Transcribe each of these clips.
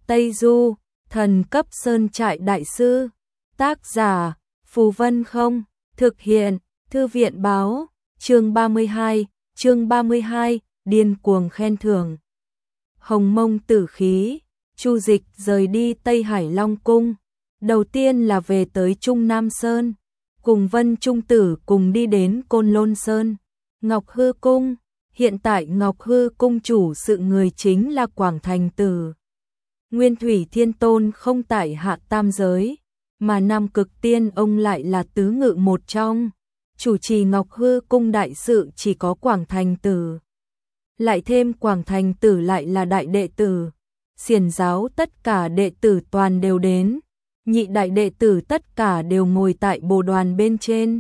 Tây Du, thần cấp sơn trại đại sư. Tác giả, Phù Vân Không, thực hiện, Thư viện báo, chương 32, điên cuồng khen thưởng. Hồng Mông Tử Khí, Chu Dịch rời đi Tây Hải Long Cung. Đầu tiên là về tới Trung Nam Sơn, cùng Vân Trung Tử cùng đi đến Côn Lôn Sơn, Ngọc Hư Cung. Hiện tại Ngọc Hư Cung chủ sự người chính là Quảng Thành Tử. Nguyên Thủy Thiên Tôn không tại hạ tam giới, mà Nam Cực Tiên ông lại là tứ ngự một trong. Chủ trì Ngọc Hư Cung đại sự chỉ có Quảng Thành Tử. Lại thêm Quảng Thành Tử lại là đại đệ tử. Xiển giáo tất cả đệ tử toàn đều đến. Nhị đại đệ tử tất cả đều ngồi tại bồ đoàn bên trên.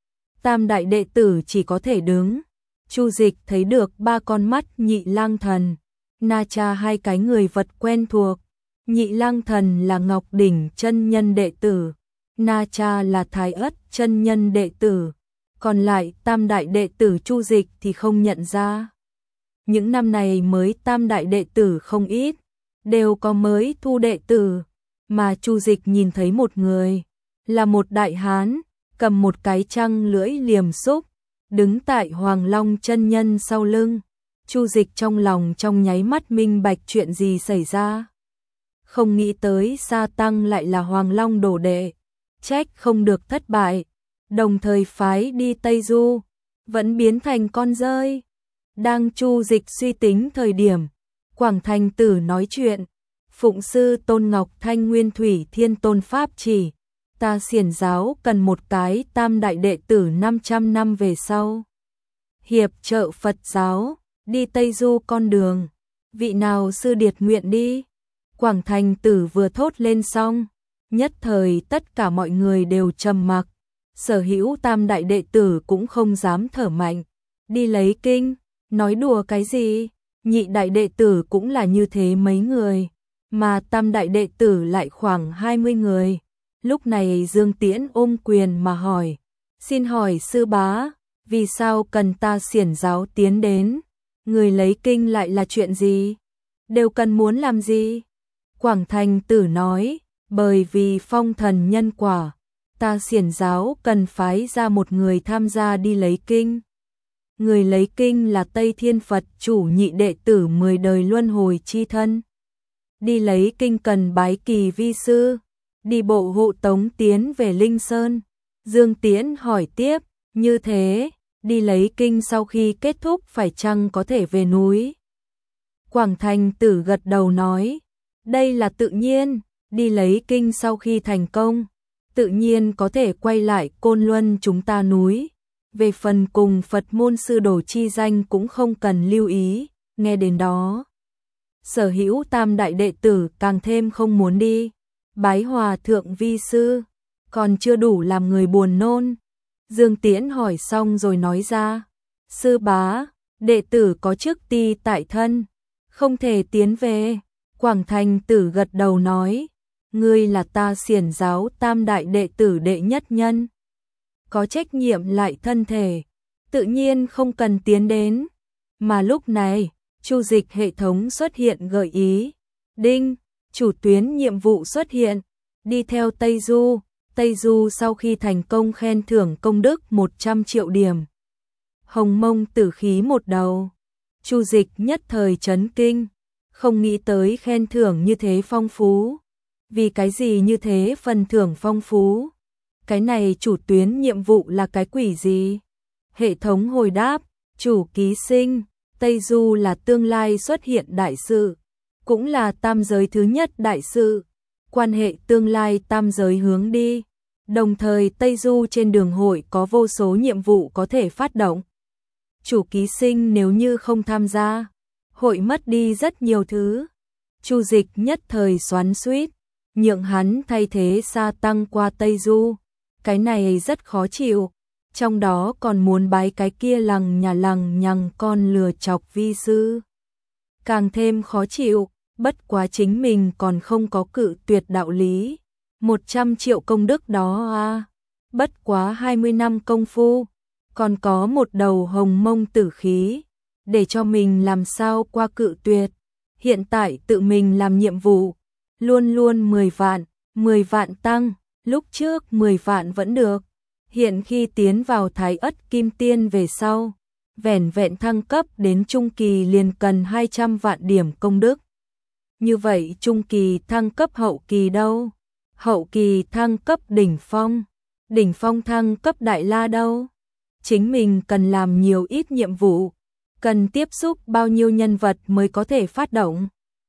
Tam đại đệ tử chỉ có thể đứng. Chu Dịch thấy được ba con mắt Nhị Lang Thần, Na Cha hai cái người vật quen thuộc. Nhị Lang Thần là Ngọc Đỉnh chân nhân đệ tử, Na Cha là Thái Ất chân nhân đệ tử, còn lại tam đại đệ tử Chu Dịch thì không nhận ra. Những năm này mới tam đại đệ tử không ít, đều có mới thu đệ tử, mà Chu Dịch nhìn thấy một người, là một đại hán, cầm một cái trăng lưỡi liềm xúc, đứng tại Hoàng Long chân nhân sau lưng. Chu Dịch trong lòng trong nháy mắt minh bạch chuyện gì xảy ra. Không nghĩ tới Sa Tăng lại là Hoàng Long đồ đệ, trách không được thất bại, đồng thời phái đi Tây Du, vẫn biến thành con rơi. Đang Chu Dịch suy tính thời điểm, Quảng Thành Tử nói chuyện, phụng sư Tôn Ngọc Thanh Nguyên Thủy Thiên Tôn pháp chỉ, ta Xiển giáo cần một cái tam đại đệ tử 500 năm về sau. Hiệp trợ Phật giáo, đi Tây Du con đường, vị nào sư điệt nguyện đi. Quảng Thành Tử vừa thốt lên xong, nhất thời tất cả mọi người đều trầm mặc, sở hữu tam đại đệ tử cũng không dám thở mạnh. Đi lấy kinh, nói đùa cái gì, nhị đại đệ tử cũng là như thế mấy người, mà tam đại đệ tử lại khoảng 20 người. Lúc này Dương Tiễn ôm quyền mà hỏi, xin hỏi sư bá, vì sao cần ta Xiển giáo tiến đến, người lấy kinh lại là chuyện gì, đều cần muốn làm gì? Quảng Thành Tử nói, bởi vì phong thần nhân quả, ta Xiển giáo cần phái ra một người tham gia đi lấy kinh. Người lấy kinh là Tây Thiên Phật chủ nhị đệ tử 10 đời luân hồi chi thân. Đi lấy kinh cần bái kỳ vi sư, đi bộ hộ tống tiến về Linh Sơn. Dương Tiễn hỏi tiếp, như thế, đi lấy kinh sau khi kết thúc phải chăng có thể về núi? Quảng Thành Tử gật đầu nói, đây là tự nhiên, đi lấy kinh sau khi thành công, tự nhiên có thể quay lại Côn Luân chúng ta núi. Về phần cùng Phật môn sư đồ chi danh cũng không cần lưu ý, nghe đến đó. Sở hữu tam đại đệ tử càng thêm không muốn đi, bái hòa thượng vi sư, còn chưa đủ làm người buồn nôn. Dương Tiễn hỏi xong rồi nói ra, sư bá, đệ tử có chức ti tại thân, không thể tiến về. Quảng Thành Tử gật đầu nói, ngươi là ta Xiển giáo tam đại đệ tử đệ nhất nhân, có trách nhiệm lại thân thể, tự nhiên không cần tiến đến. Mà lúc này, Chu Dịch hệ thống xuất hiện gợi ý, đinh, chủ tuyến nhiệm vụ xuất hiện, đi theo Tây Du. Tây Du sau khi thành công khen thưởng công đức 100 triệu điểm. Hồng Mông Tử Khí một đầu. Chu Dịch nhất thời chấn kinh, không nghĩ tới khen thưởng như thế phong phú. Vì cái gì như thế phần thưởng phong phú? Cái này chủ tuyến nhiệm vụ là cái quỷ gì? Hệ thống hồi đáp, chủ ký sinh, Tây Du là tương lai xuất hiện đại sự, cũng là tam giới thứ nhất đại sự, quan hệ tương lai tam giới hướng đi. Đồng thời Tây Du trên đường hội có vô số nhiệm vụ có thể phát động. Chủ ký sinh nếu như không tham gia, hội mất đi rất nhiều thứ. Chu Dịch nhất thời xoắn xuýt, nhượng hắn thay thế Sa Tăng qua Tây Du. Cái này rất khó chịu, trong đó còn muốn bái cái kia lằng nhằng con lừa chọc vi sư. Càng thêm khó chịu, bất quá chính mình còn không có cự tuyệt đạo lý. 100 triệu công đức đó à, bất quá 20 năm công phu, còn có một đầu hồng mông tử khí, để cho mình làm sao qua cự tuyệt. Hiện tại tự mình làm nhiệm vụ, luôn luôn 10 vạn tăng, lúc trước 10 vạn vẫn được. Hiện khi tiến vào Thái Ất Kim Tiên về sau, vẻn vẹn thăng cấp đến trung kỳ liền cần 200 vạn điểm công đức. Như vậy trung kỳ thăng cấp hậu kỳ đâu? Hậu kỳ thăng cấp đỉnh phong thăng cấp đại la đâu? Chính mình cần làm nhiều ít nhiệm vụ, cần tiếp xúc bao nhiêu nhân vật mới có thể phát động?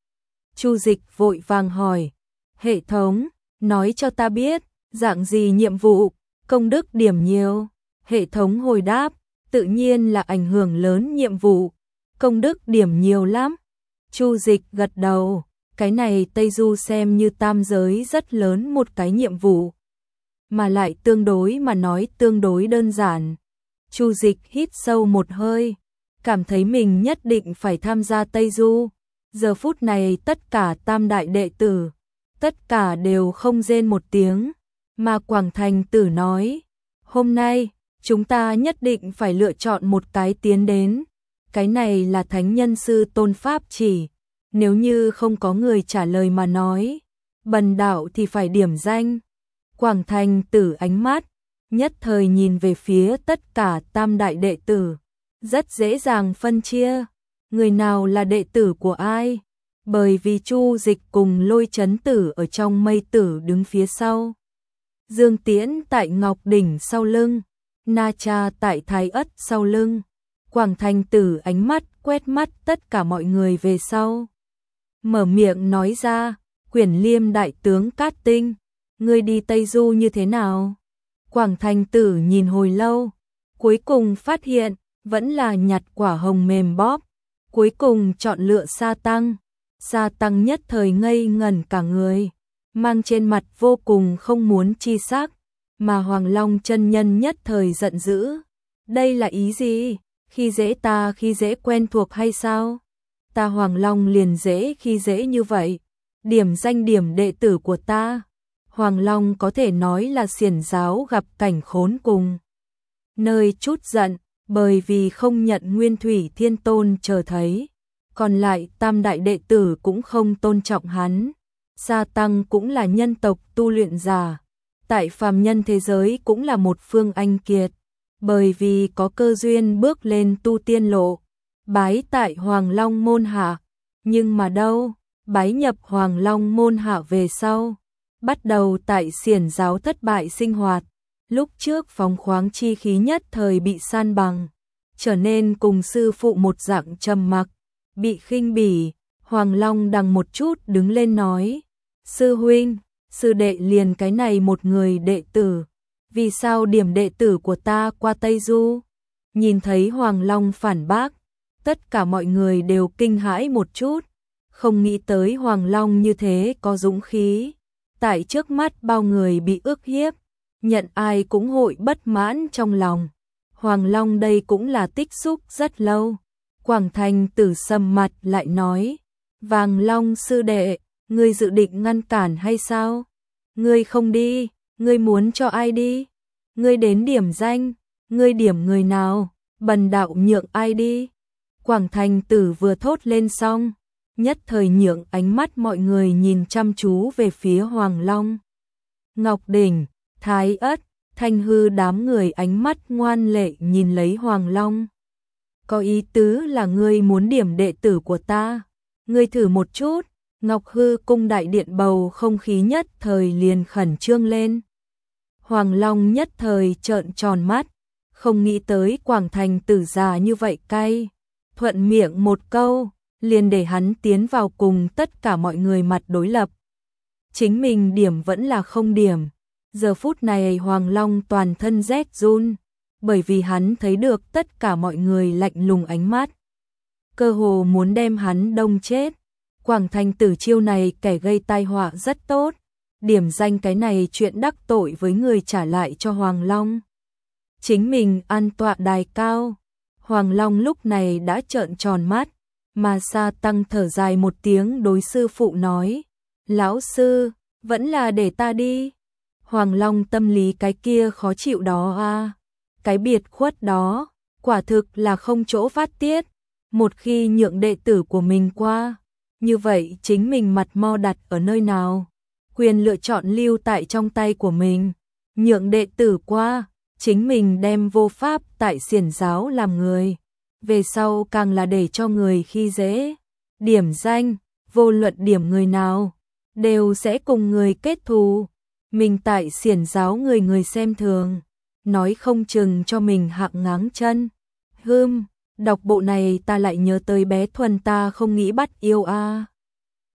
Chu Dịch vội vàng hỏi, hệ thống, nói cho ta biết, dạng gì nhiệm vụ, công đức điểm nhiều? Hệ thống hồi đáp, tự nhiên là ảnh hưởng lớn nhiệm vụ, công đức điểm nhiều lắm. Chu Dịch gật đầu, cái này Tây Du xem như tam giới rất lớn một cái nhiệm vụ, mà lại tương đối mà nói tương đối đơn giản. Chu Dịch hít sâu một hơi, cảm thấy mình nhất định phải tham gia Tây Du. Giờ phút này tất cả tam đại đệ tử, tất cả đều không rên một tiếng, mà Quảng Thành Tử nói, hôm nay, chúng ta nhất định phải lựa chọn một cái tiến đến, cái này là thánh nhân sư tôn pháp chỉ, nếu như không có người trả lời mà nói, bần đạo thì phải điểm danh. Quảng Thành Tử ánh mắt, nhất thời nhìn về phía tất cả tam đại đệ tử, rất dễ dàng phân chia, người nào là đệ tử của ai, bởi vì Chu Dịch cùng Lôi Chấn Tử ở trong mây tử đứng phía sau. Dương Tiễn tại Ngọc Đỉnh sau lưng, Na Cha tại Thái Ất sau lưng. Quảng Thành Tử ánh mắt quét mắt tất cả mọi người về sau. Mở miệng nói ra, Quyển Liêm đại tướng Cát Tinh, ngươi đi Tây Du như thế nào? Quảng Thành Tử nhìn hồi lâu, cuối cùng phát hiện, vẫn là nhặt quả hồng mềm bóp, cuối cùng chọn lựa Sa Tăng. Sa Tăng nhất thời ngây ngẩn cả người, mang trên mặt vô cùng không muốn chi sắc, mà Hoàng Long chân nhân nhất thời giận dữ. Đây là ý gì? Khi dễ ta khi dễ quen thuộc hay sao? Ta Hoàng Long liền dễ khi dễ như vậy, điểm danh điểm đệ tử của ta. Hoàng Long có thể nói là xiển giáo gặp cảnh khốn cùng. Nơi chút giận, bởi vì không nhận Nguyên Thủy Thiên Tôn chờ thấy. Còn lại tam đại đệ tử cũng không tôn trọng hắn. Sa Tăng cũng là nhân tộc tu luyện giả, tại phàm nhân thế giới cũng là một phương anh kiệt, bởi vì có cơ duyên bước lên tu tiên lộ, bái tại Hoàng Long môn hạ, nhưng mà đâu, bái nhập Hoàng Long môn hạ về sau, bắt đầu tại xiển giáo thất bại sinh hoạt, lúc trước phóng khoáng chi khí nhất thời bị san bằng, trở nên cùng sư phụ một dạng trầm mặc, bị khinh bỉ. Hoàng Long đằng một chút đứng lên nói, sư huynh, sư đệ liền cái này một người đệ tử, vì sao điểm đệ tử của ta qua Tây Du? Nhìn thấy Hoàng Long phản bác, tất cả mọi người đều kinh hãi một chút, không nghĩ tới Hoàng Long như thế có dũng khí, tại trước mắt bao người bị ức hiếp, nhận ai cũng hội bất mãn trong lòng. Hoàng Long đây cũng là tích xúc rất lâu. Quảng Thành Tử sầm mặt lại nói, Vàng Long sư đệ, ngươi dự định ngăn cản hay sao? Ngươi không đi, ngươi muốn cho ai đi? Ngươi đến điểm danh, ngươi điểm người nào, bần đạo nhượng ai đi? Quảng Thành Tử vừa thốt lên xong, nhất thời nhượng ánh mắt mọi người nhìn chăm chú về phía Hoàng Long. Ngọc Đỉnh, Thái Ất, Thanh Hư đám người ánh mắt ngoan lệ nhìn lấy Hoàng Long. Có ý tứ là ngươi muốn điểm đệ tử của ta, ngươi thử một chút. Ngọc Hư cung đại điện bầu không khí nhất thời liền khẩn trương lên. Hoàng Long nhất thời trợn tròn mắt, không nghĩ tới Quảng Thành Tử già như vậy cay, thuận miệng một câu, liền để hắn tiến vào cùng tất cả mọi người mặt đối lập. Chính mình điểm vẫn là không điểm, giờ phút này Hoàng Long toàn thân rét run, bởi vì hắn thấy được tất cả mọi người lạnh lùng ánh mắt, cơ hồ muốn đem hắn đông chết. Quảng Thành Tử chiêu này kẻ gây tai họa rất tốt, điểm danh cái này chuyện đắc tội với người trả lại cho Hoàng Long. Chính mình an tọa đài cao, Hoàng Long lúc này đã trợn tròn mắt, mà Sa Tăng thở dài một tiếng đối sư phụ nói, lão sư, vẫn là để ta đi. Hoàng Long tâm lý cái kia khó chịu đó à, cái biệt khuất đó, quả thực là không chỗ phát tiết, một khi nhượng đệ tử của mình qua, như vậy chính mình mặt mo đặt ở nơi nào? Quyền lựa chọn lưu tại trong tay của mình, nhượng đệ tử qua, chính mình đem vô pháp tại xiển giáo làm người. Về sau càng là để cho người khi dễ, điểm danh, vô luận điểm người nào, đều sẽ cùng người kết thù. Mình tại xiển giáo người người xem thường, nói không chừng cho mình hạng ngáng chân. Đọc bộ này ta lại nhớ tới bé Thuần ta không nghĩ bắt yêu a.